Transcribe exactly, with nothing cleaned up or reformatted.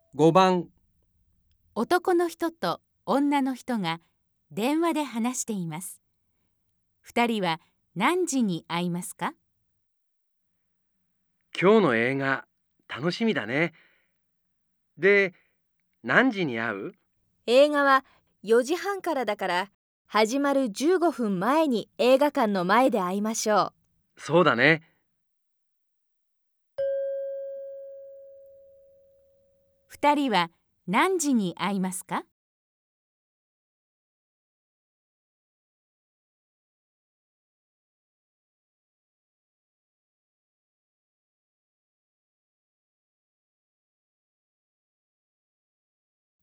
ごばん、 男の人と女の人が電話で話しています。二人は何時に会いますか？ 今日の映画楽しみだね。で、何時に会う？ 映画はよじはんからだから、始まるじゅうごふんまえに映画館の前で会いましょう。 そうだね。 二人は何時に会いますか？